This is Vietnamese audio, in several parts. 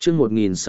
chương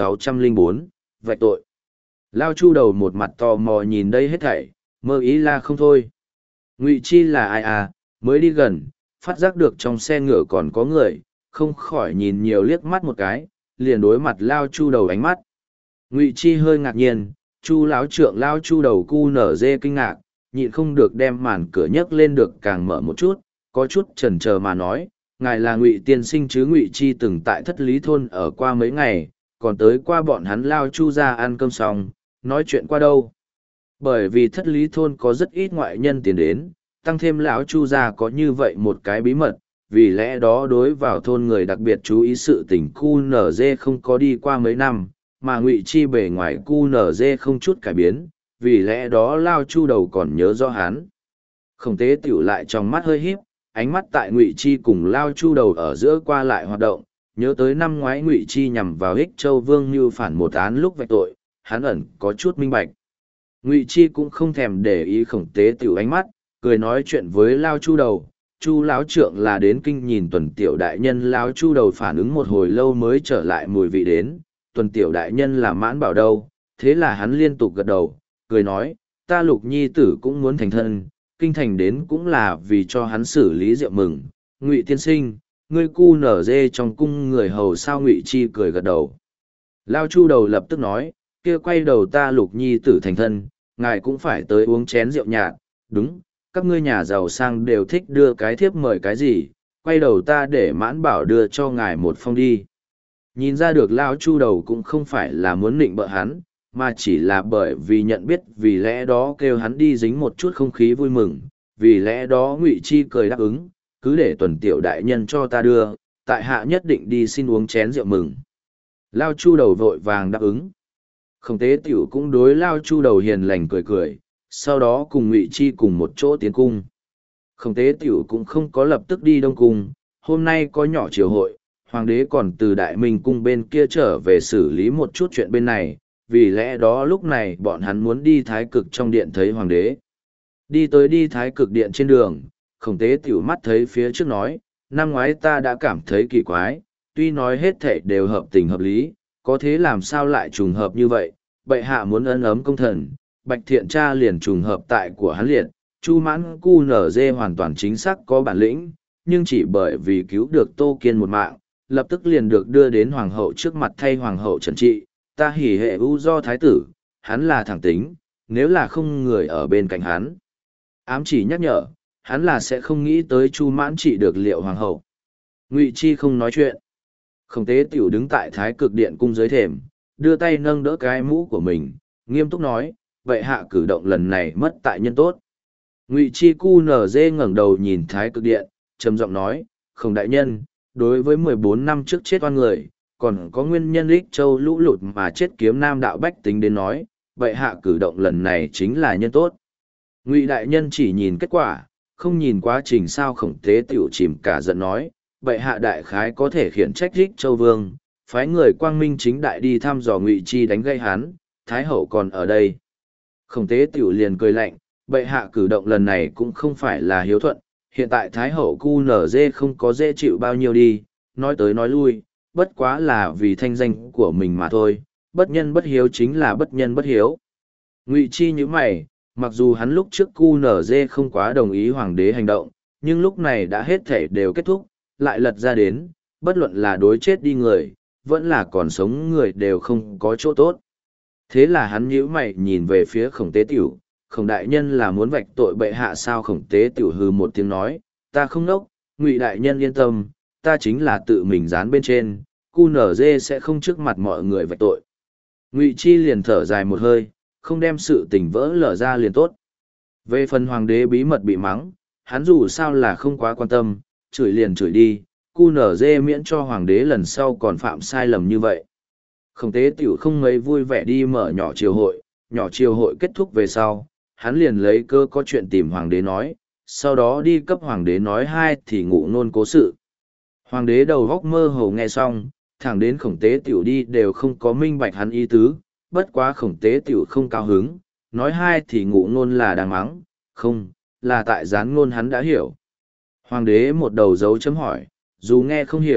1604, vạch tội. Lao Chu đầu một mặt tò mò nhìn đây hết thảy, mơ ý là không thôi. Ngụy Chi là ai à, mới đi gần, phát giác được trong xe ngựa còn có người, không khỏi nhìn nhiều liếc mắt một cái, liền đối mặt Lao Chu đầu ánh mắt. Ngụy Chi hơi ngạc nhiên, Chu lão trượng Lao Chu đầu cu nở dê kinh ngạc, nhịn không được đem màn cửa nhấc lên được càng mở một chút, có chút chần chờ mà nói, ngài là Ngụy tiên sinh chứ? Ngụy Chi từng tại Thất Lý thôn ở qua mấy ngày, còn tới qua bọn hắn Lao Chu ra ăn cơm xong, nói chuyện qua đâu. Bởi vì Thất Lý thôn có rất ít ngoại nhân tiến đến, tăng thêm lão Chu gia có như vậy một cái bí mật, vì lẽ đó đối vào thôn người đặc biệt chú ý sự tình QNZ không có đi qua mấy năm, mà Ngụy Chi bề ngoài QNZ không chút cải biến, vì lẽ đó Lao Chu đầu còn nhớ rõ hắn. Khổng Tế Tiểu lại trong mắt hơi híp, ánh mắt tại Ngụy Chi cùng Lao Chu đầu ở giữa qua lại hoạt động, nhớ tới năm ngoái Ngụy Chi nhằm vào Ích Châu Vương như phản một án lúc vạch tội, hắn ẩn có chút minh bạch. Ngụy Chi cũng không thèm để ý Khổng Tế Tiểu ánh mắt, cười nói chuyện với Lao Chu đầu. Chu lão trượng là đến kinh nhìn Tuần Tiểu đại nhân. Lão Chu đầu phản ứng một hồi lâu mới trở lại mùi vị đến, Tuần Tiểu đại nhân là Mãn Bảo đâu. Thế là hắn liên tục gật đầu, cười nói, ta Lục nhi tử cũng muốn thành thân, kinh thành đến cũng là vì cho hắn xử lý rượu mừng. Ngụy tiên sinh, ngươi cu nở dê trong cung người hầu sao? Ngụy Chi cười gật đầu. Lao Chu đầu lập tức nói, kia quay đầu ta Lục nhi tử thành thân, ngài cũng phải tới uống chén rượu nhạt. Đúng, các ngươi nhà giàu sang đều thích đưa cái thiếp mời cái gì, quay đầu ta để Mãn Bảo đưa cho ngài một phong đi. Nhìn ra được Lao Chu đầu cũng không phải là muốn nịnh bợ hắn, mà chỉ là bởi vì nhận biết, vì lẽ đó kêu hắn đi dính một chút không khí vui mừng, vì lẽ đó Ngụy Chi cười đáp ứng, cứ để Tuần Tiểu đại nhân cho ta đưa, tại hạ nhất định đi xin uống chén rượu mừng. Lao Chu đầu vội vàng đáp ứng. Khổng Tế Tiểu cũng đối Lao Chu đầu hiền lành cười cười, sau đó cùng Ngụy Chi cùng một chỗ tiến cung. Khổng Tế Tiểu cũng không có lập tức đi Đông Cung, hôm nay có nhỏ triều hội, hoàng đế còn từ Đại Minh Cung bên kia trở về xử lý một chút chuyện bên này, vì lẽ đó lúc này bọn hắn muốn đi Thái Cực trong điện thấy hoàng đế. Đi Thái Cực điện trên đường, Khổng Tế Tiểu mắt thấy phía trước nói, năm ngoái ta đã cảm thấy kỳ quái, tuy nói hết thảy đều hợp tình hợp lý, có thế làm sao lại trùng hợp như vậy, bệ hạ muốn ân ấm công thần, Bạch Thiện Tra liền trùng hợp tại của hắn liệt, Chu Mãn Cu Nở Dê hoàn toàn chính xác có bản lĩnh, nhưng chỉ bởi vì cứu được Tô Kiên một mạng, lập tức liền được đưa đến hoàng hậu trước mặt thay hoàng hậu trần trị, ta hỉ hệ ưu do thái tử, hắn là thẳng tính, nếu là không người ở bên cạnh hắn. Ám chỉ nhắc nhở, hắn là sẽ không nghĩ tới Chu Mãn trị được liệu hoàng hậu. Ngụy Chi không nói chuyện. Khổng Tế Tiểu đứng tại Thái Cực điện cung dưới thềm, đưa tay nâng đỡ cái mũ của mình, nghiêm túc nói, vậy hạ cử động lần này mất tại nhân tốt. Ngụy Chi Cu Nở Dê ngẩng đầu nhìn Thái Cực điện, trầm giọng nói, Khổng đại nhân, đối với 14 năm trước chết oan người, còn có nguyên nhân Ích Châu lũ lụt mà chết kiếm nam đạo bách tính đến nói, vậy hạ cử động lần này chính là nhân tốt. Ngụy đại nhân chỉ nhìn kết quả, không nhìn quá trình. Sao? Khổng Tế Tiểu chìm cả giận nói, vậy hạ đại khái có thể khiển trách Ích Châu vương, phái người quang minh chính đại đi thăm dò Ngụy Chi đánh gây hắn, Thái hậu còn ở đây. Khổng Tế Tiểu liền cười lạnh, bệ hạ cử động lần này cũng không phải là hiếu thuận, hiện tại Thái hậu cu nở dê không có dễ chịu bao nhiêu đi, nói tới nói lui, bất quá là vì thanh danh của mình mà thôi, bất nhân bất hiếu chính là bất nhân bất hiếu. Ngụy Chi như mày, mặc dù hắn lúc trước cu nở dê không quá đồng ý hoàng đế hành động, nhưng lúc này đã hết thể đều kết thúc, lại lật ra đến, bất luận là đối chết đi người, vẫn là còn sống người đều không có chỗ tốt. Thế là hắn nhíu mày nhìn về phía Khổng Tế Tiểu, Khổng đại nhân là muốn vạch tội bệ hạ sao? Khổng Tế Tiểu hừ một tiếng nói, ta không nốc, Ngụy đại nhân yên tâm, ta chính là tự mình dán bên trên, cu nở dê sẽ không trước mặt mọi người vạch tội. Ngụy Chi liền thở dài một hơi, không đem sự tình vỡ lở ra liền tốt. Về phần hoàng đế bí mật bị mắng, hắn dù sao là không quá quan tâm, chửi liền chửi đi, cu nở dê miễn cho hoàng đế lần sau còn phạm sai lầm như vậy. Khổng Tế Tiểu không mấy vui vẻ đi mở nhỏ triều hội kết thúc về sau, hắn liền lấy cơ có chuyện tìm hoàng đế nói, sau đó đi cấp hoàng đế nói hai thì ngụ nôn cố sự. Hoàng đế đầu góc mơ hồ nghe xong, thẳng đến Khổng Tế Tiểu đi đều không có minh bạch hắn ý tứ, bất quá Khổng Tế Tiểu không cao hứng, nói hai thì ngụ nôn là đang mắng, không, là tại gián ngôn hắn đã hiểu. Hoàng đế một đầu dấu chấm hỏi, dù nghe không hiểu,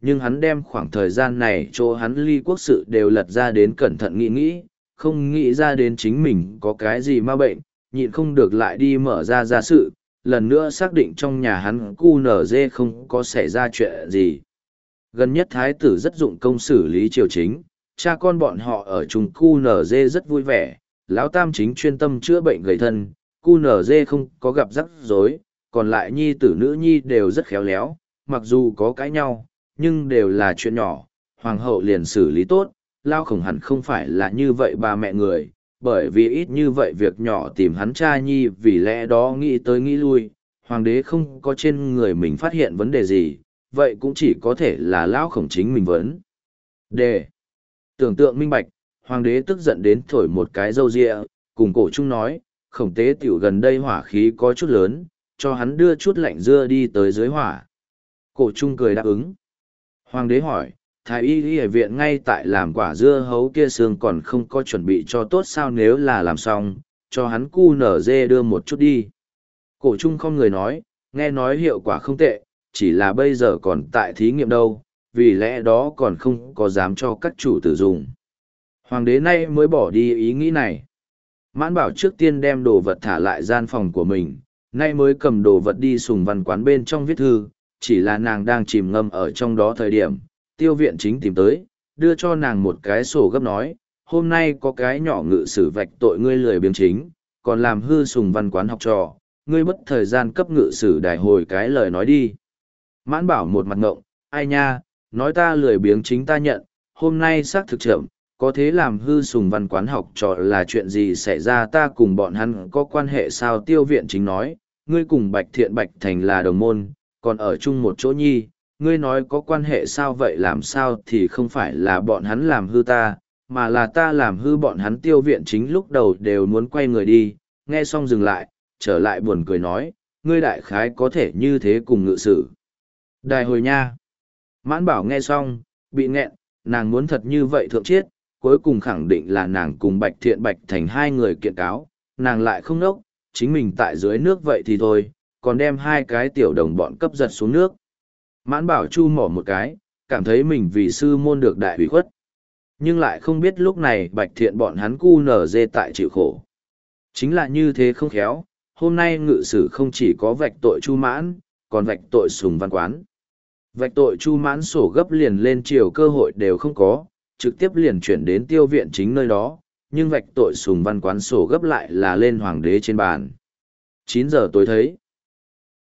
nhưng hắn đem khoảng thời gian này chỗ hắn ly quốc sự đều lật ra đến cẩn thận nghĩ, không nghĩ ra đến chính mình có cái gì ma bệnh, nhịn không được lại đi mở ra sự, lần nữa xác định trong nhà hắn QNZ không có xảy ra chuyện gì. Gần nhất thái tử rất dụng công xử lý triều chính, cha con bọn họ ở chung QNZ rất vui vẻ, lão tam chính chuyên tâm chữa bệnh gầy thân, QNZ không có gặp rắc rối, còn lại nhi tử nữ nhi đều rất khéo léo, mặc dù có cãi nhau, nhưng đều là chuyện nhỏ, hoàng hậu liền xử lý tốt, lao khổng hẳn không phải là như vậy ba mẹ người, bởi vì ít như vậy việc nhỏ tìm hắn cha nhi vì lẽ đó nghĩ tới nghĩ lui, hoàng đế không có trên người mình phát hiện vấn đề gì, vậy cũng chỉ có thể là lão khổng chính mình vấn. Đề. Tưởng tượng minh bạch, hoàng đế tức giận đến thổi một cái râu ria, cùng cổ trung nói, khổng tế tiểu gần đây hỏa khí có chút lớn, cho hắn đưa chút lạnh dưa đi tới dưới hỏa. Cổ trung cười đáp ứng. Hoàng đế hỏi, thái y y ở viện ngay tại làm quả dưa hấu kia xương còn không có chuẩn bị cho tốt sao, nếu là làm xong, cho hắn cu nở dê đưa một chút đi. Cổ trung không người nói, nghe nói hiệu quả không tệ, chỉ là bây giờ còn tại thí nghiệm đâu, vì lẽ đó còn không có dám cho các chủ tử dùng. Hoàng đế nay mới bỏ đi ý nghĩ này. Mãn bảo trước tiên đem đồ vật thả lại gian phòng của mình, nay mới cầm đồ vật đi Sùng Văn quán bên trong viết thư, chỉ là nàng đang chìm ngâm ở trong đó thời điểm, tiêu viện chính tìm tới, đưa cho nàng một cái sổ gấp nói, hôm nay có cái nhỏ ngự sử vạch tội ngươi lười biếng chính, còn làm hư Sùng Văn quán học trò, ngươi mất thời gian cấp ngự sử đài hồi cái lời nói đi. Mãn bảo một mặt ngộng, ai nha, nói ta lười biếng chính ta nhận, hôm nay xác thực chậm, có thế làm hư Sùng Văn quán học trò là chuyện gì xảy ra, ta cùng bọn hắn có quan hệ sao? Tiêu viện chính nói, ngươi cùng Bạch Thiện Bạch Thành là đồng môn, còn ở chung một chỗ nhi, ngươi nói có quan hệ sao vậy, làm sao thì không phải là bọn hắn làm hư ta, mà là ta làm hư bọn hắn. Tiêu viện chính lúc đầu đều muốn quay người đi, nghe xong dừng lại, trở lại buồn cười nói, ngươi đại khái có thể như thế cùng ngự sử đài hồi nha. Mãn bảo nghe xong, bị nghẹn, nàng muốn thật như vậy thượng chiết, cuối cùng khẳng định là nàng cùng Bạch Thiện Bạch Thành hai người kiện cáo, nàng lại không nốc, chính mình tại dưới nước vậy thì thôi, còn đem hai cái tiểu đồng bọn cấp giật xuống nước. Mãn bảo chu mỏ một cái, cảm thấy mình vì sư môn được đại hủy khuất. Nhưng lại không biết lúc này Bạch Thiện bọn hắn cu nở dê tại chịu khổ. Chính là như thế không khéo, hôm nay ngự sử không chỉ có vạch tội Chu Mãn, còn vạch tội Sùng Văn quán. Vạch tội Chu Mãn sổ gấp liền lên triều cơ hội đều không có, trực tiếp liền chuyển đến tiêu viện chính nơi đó, nhưng vạch tội Sùng Văn quán sổ gấp lại là lên hoàng đế trên bàn. 9 giờ tối thấy.